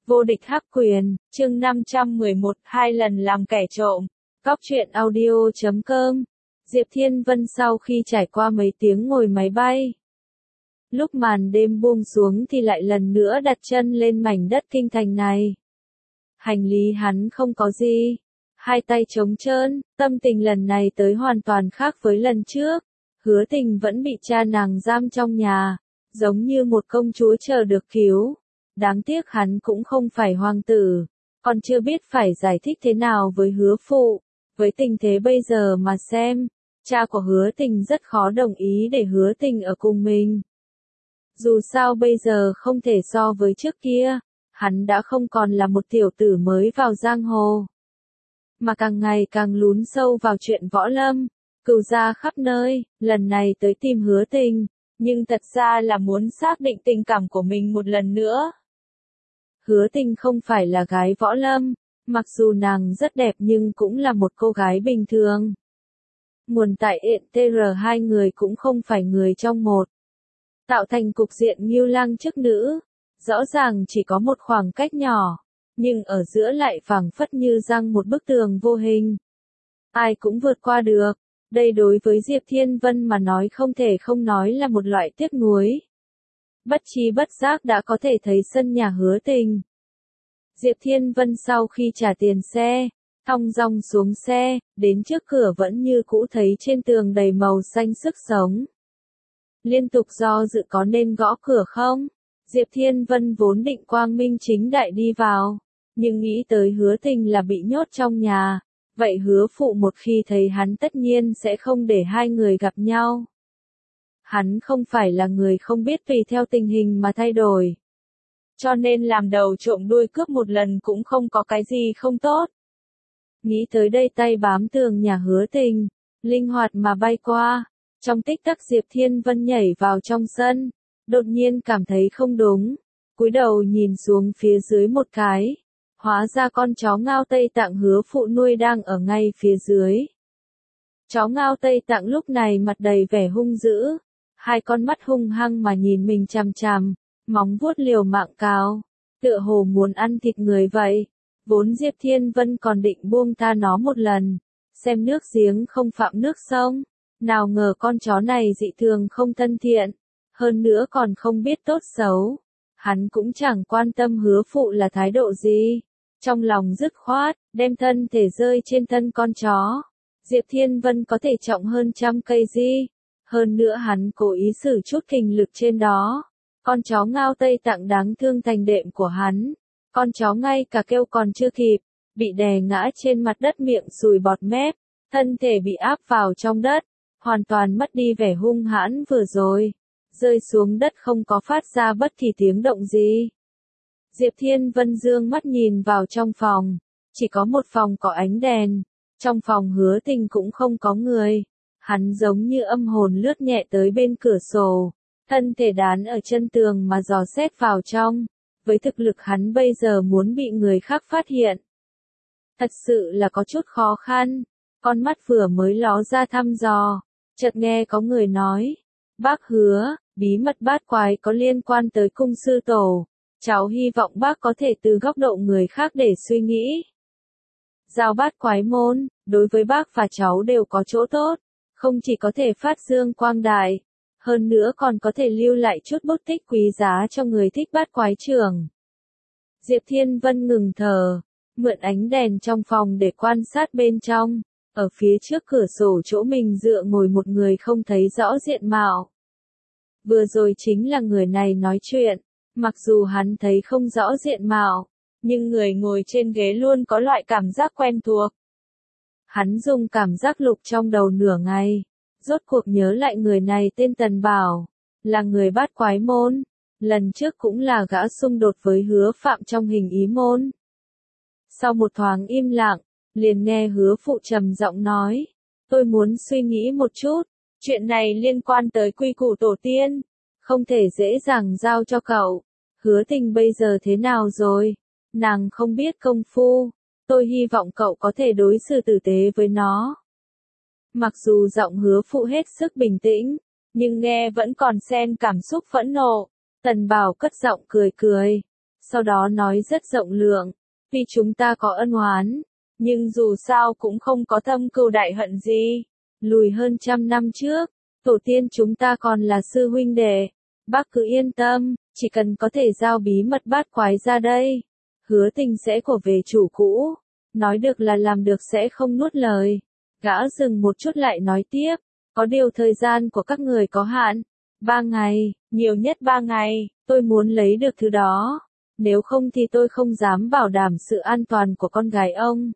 Vô địch hắc quyền, chương 511, 2 lần làm kẻ trộm. Góc truyện audio.com. Diệp Thiên Vân sau khi trải qua mấy tiếng ngồi máy bay, lúc màn đêm buông xuống thì lại lần nữa đặt chân lên mảnh đất kinh thành này. Hành lý hắn không có gì, hai tay trống trơn, tâm tình lần này tới hoàn toàn khác với lần trước. Hứa Tình vẫn bị cha nàng giam trong nhà, giống như một công chúa chờ được cứu. Đáng tiếc hắn cũng không phải hoàng tử, còn chưa biết phải giải thích thế nào với Hứa phụ. Với tình thế bây giờ mà xem, cha của Hứa Tình rất khó đồng ý để Hứa Tình ở cùng mình. Dù sao bây giờ không thể so với trước kia, hắn đã không còn là một tiểu tử mới vào giang hồ, mà càng ngày càng lún sâu vào chuyện võ lâm, cừu gia khắp nơi, lần này tới tìm Hứa Tình, nhưng thật ra là muốn xác định tình cảm của mình một lần nữa. Hứa Tình không phải là gái võ lâm, mặc dù nàng rất đẹp nhưng cũng là một cô gái bình thường. Nguồn tại ETR hai người cũng không phải người trong một, tạo thành cục diện ngưu lang chức nữ, rõ ràng chỉ có một khoảng cách nhỏ, nhưng ở giữa lại phảng phất như giăng một bức tường vô hình. Ai cũng vượt qua được, đây đối với Diệp Thiên Vân mà nói không thể không nói là một loại tiếc nuối. Bất tri bất giác đã có thể thấy sân nhà Hứa Tình. Diệp Thiên Vân sau khi trả tiền xe, thong dong xuống xe, đến trước cửa vẫn như cũ thấy trên tường đầy màu xanh sức sống. Liên tục do dự có nên gõ cửa không? Diệp Thiên Vân vốn định quang minh chính đại đi vào, nhưng nghĩ tới Hứa Tình là bị nhốt trong nhà, vậy Hứa phụ một khi thấy hắn tất nhiên sẽ không để hai người gặp nhau. Hắn không phải là người không biết tùy theo tình hình mà thay đổi, cho nên làm đầu trộm đuôi cướp một lần cũng không có cái gì không tốt. Nghĩ tới đây tay bám tường nhà Hứa Tình, linh hoạt mà bay qua. Trong tích tắc Diệp Thiên Vân nhảy vào trong sân, đột nhiên cảm thấy không đúng, cúi đầu nhìn xuống phía dưới một cái, hóa ra con chó Ngao Tây Tạng Hứa phụ nuôi đang ở ngay phía dưới. Chó Ngao Tây Tạng lúc này mặt đầy vẻ hung dữ, hai con mắt hung hăng mà nhìn mình chằm chằm, móng vuốt liều mạng cào, tựa hồ muốn ăn thịt người vậy. Vốn Diệp Thiên Vân còn định buông tha nó một lần, xem nước giếng không phạm nước sông. Nào ngờ con chó này dị thường không thân thiện, hơn nữa còn không biết tốt xấu. Hắn cũng chẳng quan tâm Hứa phụ là thái độ gì, trong lòng dứt khoát, đem thân thể rơi trên thân con chó. Diệp Thiên Vân có thể trọng hơn 100 cây gì, hơn nữa hắn cố ý sử chút kình lực trên đó. Con chó Ngao Tây Tạng đáng thương thành đệm của hắn, con chó ngay cả kêu còn chưa kịp, bị đè ngã trên mặt đất miệng sùi bọt mép, thân thể bị áp vào trong đất. Hoàn toàn mất đi vẻ hung hãn vừa rồi, rơi xuống đất không có phát ra bất kỳ tiếng động gì. Diệp Thiên Vân dương mắt nhìn vào trong phòng, chỉ có một phòng có ánh đèn, trong phòng Hứa Tình cũng không có người. Hắn giống như âm hồn lướt nhẹ tới bên cửa sổ, thân thể đán ở chân tường mà dò xét vào trong. Với thực lực hắn bây giờ muốn bị người khác phát hiện, thật sự là có chút khó khăn. Con mắt vừa mới ló ra thăm dò, chợt nghe có người nói, bác Hứa, bí mật bát quái có liên quan tới cung sư tổ, cháu hy vọng bác có thể từ góc độ người khác để suy nghĩ. Giao bát quái môn, đối với bác và cháu đều có chỗ tốt, không chỉ có thể phát dương quang đại, hơn nữa còn có thể lưu lại chút bút tích quý giá cho người thích bát quái trường. Diệp Thiên Vân ngừng thở, mượn ánh đèn trong phòng để quan sát bên trong. Ở phía trước cửa sổ chỗ mình dựa ngồi một người không thấy rõ diện mạo. Vừa rồi chính là người này nói chuyện, mặc dù hắn thấy không rõ diện mạo, nhưng người ngồi trên ghế luôn có loại cảm giác quen thuộc. Hắn dùng cảm giác lục trong đầu nửa ngày, rốt cuộc nhớ lại người này tên Tần Bảo, là người bát quái môn, lần trước cũng là gã xung đột với Hứa Phạm trong Hình Ý môn. Sau một thoáng im lặng, liền nghe Hứa phụ trầm giọng nói, tôi muốn suy nghĩ một chút, chuyện này liên quan tới quy củ tổ tiên, không thể dễ dàng giao cho cậu. Hứa Tình bây giờ thế nào rồi? Nàng không biết công phu, tôi hy vọng cậu có thể đối xử tử tế với nó. Mặc dù giọng Hứa phụ hết sức bình tĩnh, nhưng nghe vẫn còn xen cảm xúc phẫn nộ. Tần Bảo cất giọng cười cười, sau đó nói rất rộng lượng, tuy chúng ta có ân oán, nhưng dù sao cũng không có thâm cừu đại hận gì. Lùi hơn 100 năm trước, tổ tiên chúng ta còn là sư huynh đệ. Bác cứ yên tâm, chỉ cần có thể giao bí mật bát quái ra đây, hứa Tình sẽ của về chủ cũ. Nói được là làm được, sẽ không nuốt lời. Gã dừng một chút lại nói tiếp, có điều thời gian của các người có hạn. 3 ngày, nhiều nhất 3 ngày, tôi muốn lấy được thứ đó. Nếu không thì tôi không dám bảo đảm sự an toàn của con gái ông.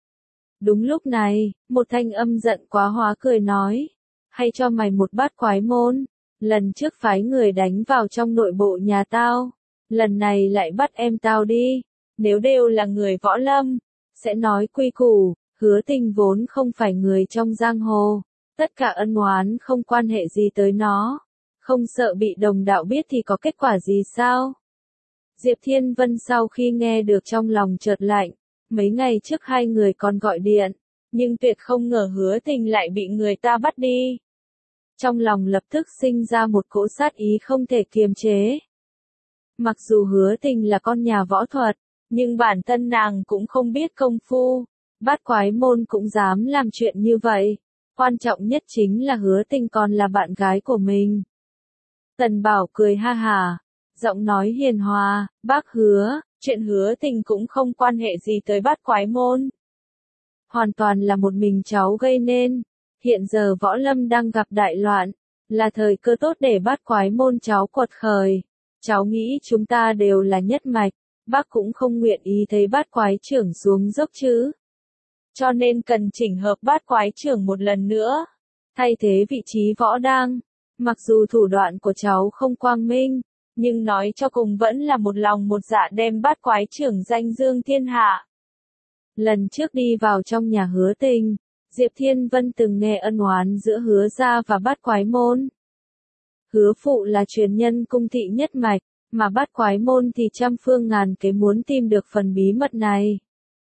Đúng lúc này, một thanh âm giận quá hóa cười nói, hay cho mày một bát quái môn. Lần trước phái người đánh vào trong nội bộ nhà tao, lần này lại bắt em tao đi. Nếu đều là người võ lâm, sẽ nói quy củ. Hứa Tình vốn không phải người trong giang hồ, tất cả ân oán không quan hệ gì tới nó, không sợ bị đồng đạo biết thì có kết quả gì sao? Diệp Thiên Vân sau khi nghe được trong lòng chợt lạnh, mấy ngày trước hai người còn gọi điện, nhưng tuyệt không ngờ Hứa Tình lại bị người ta bắt đi. Trong lòng lập tức sinh ra một cỗ sát ý không thể kiềm chế. Mặc dù Hứa Tình là con nhà võ thuật, nhưng bản thân nàng cũng không biết công phu, bát quái môn cũng dám làm chuyện như vậy. Quan trọng nhất chính là Hứa Tình còn là bạn gái của mình. Tần Bảo cười ha hả, giọng nói hiền hòa, bác Hứa, chuyện Hứa Tình cũng không quan hệ gì tới bát quái môn. Hoàn toàn là một mình cháu gây nên. Hiện giờ võ lâm đang gặp đại loạn, là thời cơ tốt để bát quái môn cháu quật khởi. Cháu nghĩ chúng ta đều là nhất mạch, bác cũng không nguyện ý thấy bát quái trưởng xuống dốc chứ. Cho nên cần chỉnh hợp bát quái trưởng một lần nữa, thay thế vị trí võ đang. Mặc dù thủ đoạn của cháu không quang minh, nhưng nói cho cùng vẫn là một lòng một dạ đem bát quái trưởng danh dương thiên hạ. Lần trước đi vào trong nhà Hứa Tình, Diệp Thiên Vân từng nghe ân oán giữa Hứa gia và bát quái môn. Hứa phụ là truyền nhân cung thị nhất mạch, mà bát quái môn thì trăm phương ngàn kế muốn tìm được phần bí mật này.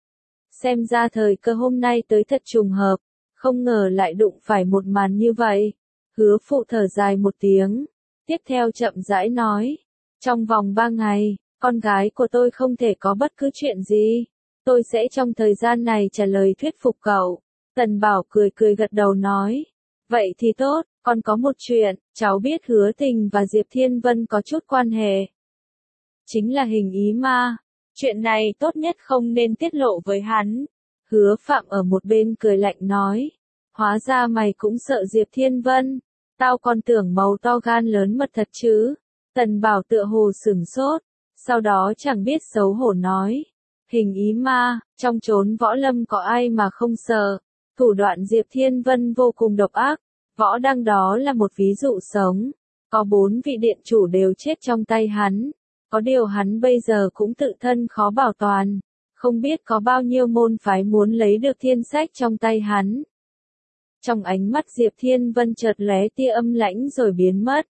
Xem ra thời cơ hôm nay tới thật trùng hợp, không ngờ lại đụng phải một màn như vậy. Hứa phụ thở dài một tiếng, tiếp theo chậm rãi nói, trong vòng 3 ngày, con gái của tôi không thể có bất cứ chuyện gì. Tôi sẽ trong thời gian này trả lời thuyết phục cậu. Tần Bảo cười cười gật đầu nói, vậy thì tốt, còn có một chuyện, cháu biết Hứa Tình và Diệp Thiên Vân có chút quan hệ. Chính là hình ý ma, chuyện này tốt nhất không nên tiết lộ với hắn. Hứa Phạm ở một bên cười lạnh nói, hóa ra mày cũng sợ Diệp Thiên Vân, tao còn tưởng màu to gan lớn mật thật chứ. Tần Bảo tựa hồ sửng sốt, sau đó chẳng biết xấu hổ nói, hình ý ma, trong chốn võ lâm có ai mà không sợ. Thủ đoạn Diệp Thiên Vân vô cùng độc ác, võ đăng đó là một ví dụ sống. Có 4 vị điện chủ đều chết trong tay hắn. Có điều hắn bây giờ cũng tự thân khó bảo toàn. Không biết có bao nhiêu môn phái muốn lấy được thiên sách trong tay hắn. Trong ánh mắt Diệp Thiên Vân chợt lóe tia âm lãnh rồi biến mất.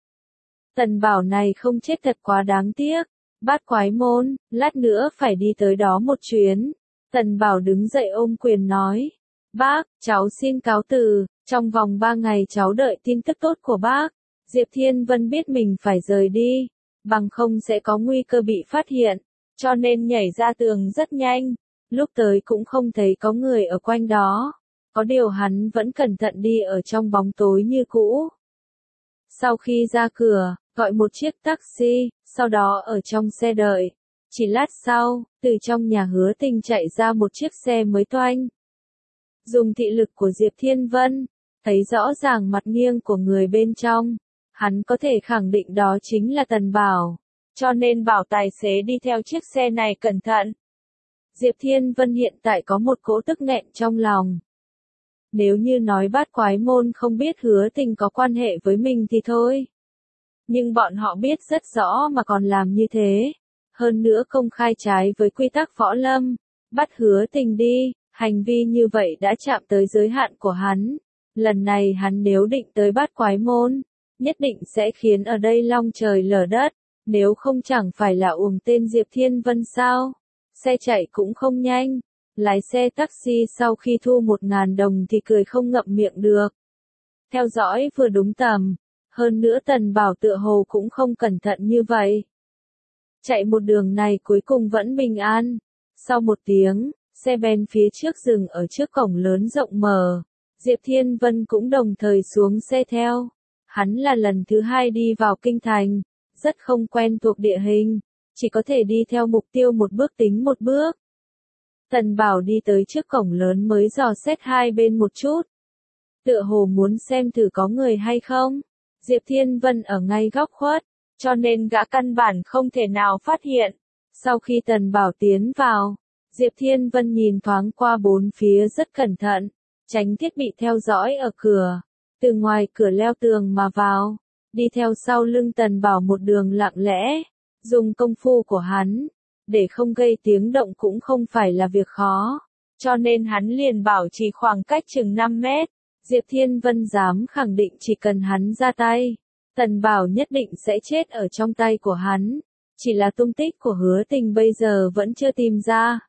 Tần Bảo này không chết thật quá đáng tiếc. Bát quái môn, lát nữa phải đi tới đó một chuyến. Tần Bảo đứng dậy ôm quyền nói. Bác, cháu xin cáo từ, trong vòng 3 ngày cháu đợi tin tức tốt của bác. Diệp Thiên Vân biết mình phải rời đi, bằng không sẽ có nguy cơ bị phát hiện, cho nên nhảy ra tường rất nhanh. Lúc tới cũng không thấy có người ở quanh đó, có điều hắn vẫn cẩn thận đi ở trong bóng tối như cũ. Sau khi ra cửa, gọi một chiếc taxi, sau đó ở trong xe đợi. Chỉ lát sau, từ trong nhà Hứa Tình chạy ra một chiếc xe mới toanh. Dùng thị lực của Diệp Thiên Vân, thấy rõ ràng mặt nghiêng của người bên trong, hắn có thể khẳng định đó chính là Tần Bảo, cho nên bảo tài xế đi theo chiếc xe này cẩn thận. Diệp Thiên Vân hiện tại có một cỗ tức nghẹn trong lòng. Nếu như nói bát quái môn không biết Hứa Tình có quan hệ với mình thì thôi. Nhưng bọn họ biết rất rõ mà còn làm như thế. Hơn nữa công khai trái với quy tắc võ lâm, bắt Hứa Tình đi. Hành vi như vậy đã chạm tới giới hạn của hắn. Lần này hắn nếu định tới bát quái môn, nhất định sẽ khiến ở đây long trời lở đất. Nếu không chẳng phải là uổng tên Diệp Thiên Vân sao? Xe chạy cũng không nhanh. Lái xe taxi sau khi thu 1.000 đồng thì cười không ngậm miệng được. Theo dõi vừa đúng tầm. Hơn nữa Tần Bảo tựa hồ cũng không cẩn thận như vậy. Chạy một đường này cuối cùng vẫn bình an. Sau một tiếng, xe ben phía trước dừng ở trước cổng lớn rộng mở. Diệp Thiên Vân cũng đồng thời xuống xe theo. Hắn là lần thứ hai đi vào kinh thành, rất không quen thuộc địa hình, chỉ có thể đi theo mục tiêu một bước tính một bước. Tần Bảo đi tới trước cổng lớn mới dò xét hai bên một chút. Tựa hồ muốn xem thử có người hay không. Diệp Thiên Vân ở ngay góc khuất, cho nên gã căn bản không thể nào phát hiện. Sau khi Tần Bảo tiến vào, Diệp Thiên Vân nhìn thoáng qua bốn phía rất cẩn thận, tránh thiết bị theo dõi ở cửa. Từ ngoài cửa leo tường mà vào, đi theo sau lưng Tần Bảo một đường lặng lẽ, dùng công phu của hắn, để không gây tiếng động cũng không phải là việc khó, cho nên hắn liền bảo trì khoảng cách chừng 5 mét. Diệp Thiên Vân dám khẳng định chỉ cần hắn ra tay, Tần Bảo nhất định sẽ chết ở trong tay của hắn, chỉ là tung tích của Hứa Tình bây giờ vẫn chưa tìm ra.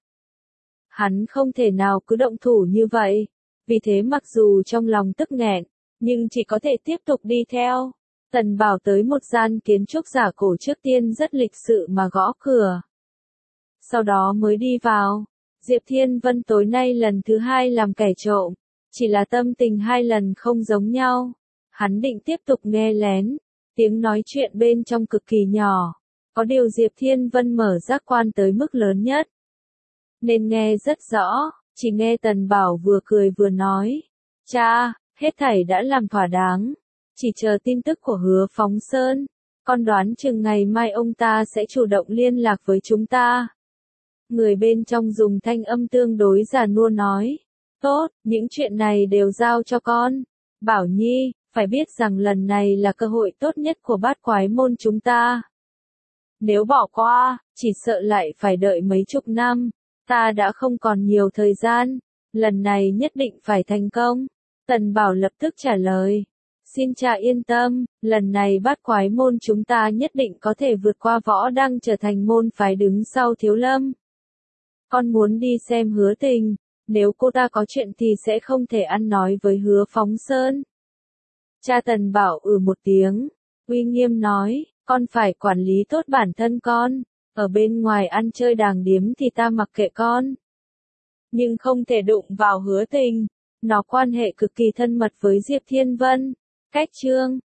Hắn không thể nào cứ động thủ như vậy, vì thế mặc dù trong lòng tức nghẹn, nhưng chỉ có thể tiếp tục đi theo. Tần Bảo tới một gian kiến trúc giả cổ trước tiên rất lịch sự mà gõ cửa. Sau đó mới đi vào. Diệp Thiên Vân tối nay lần thứ hai làm kẻ trộm, chỉ là tâm tình hai lần không giống nhau. Hắn định tiếp tục nghe lén, tiếng nói chuyện bên trong cực kỳ nhỏ, có điều Diệp Thiên Vân mở giác quan tới mức lớn nhất, nên nghe rất rõ. Chỉ nghe Tần Bảo vừa cười vừa nói, cha, hết thảy đã làm thỏa đáng, chỉ chờ tin tức của Hứa Phóng Sơn, con đoán chừng ngày mai ông ta sẽ chủ động liên lạc với chúng ta. Người bên trong dùng thanh âm tương đối già nua nói, tốt, những chuyện này đều giao cho con. Bảo Nhi, phải biết rằng lần này là cơ hội tốt nhất của Bát Quái môn chúng ta. Nếu bỏ qua, chỉ sợ lại phải đợi mấy chục năm. Ta đã không còn nhiều thời gian, lần này nhất định phải thành công. Tần Bảo lập tức trả lời. Xin cha yên tâm, lần này Bát Quái môn chúng ta nhất định có thể vượt qua Võ Đăng trở thành môn phái đứng sau Thiếu Lâm. Con muốn đi xem Hứa Tình, nếu cô ta có chuyện thì sẽ không thể ăn nói với Hứa Phóng Sơn. Cha Tần Bảo một tiếng, uy nghiêm nói, con phải quản lý tốt bản thân con. Ở bên ngoài ăn chơi đàng điếm thì ta mặc kệ con. Nhưng không thể đụng vào Hứa Tình. Nó quan hệ cực kỳ thân mật với Diệp Thiên Vân. Cách chương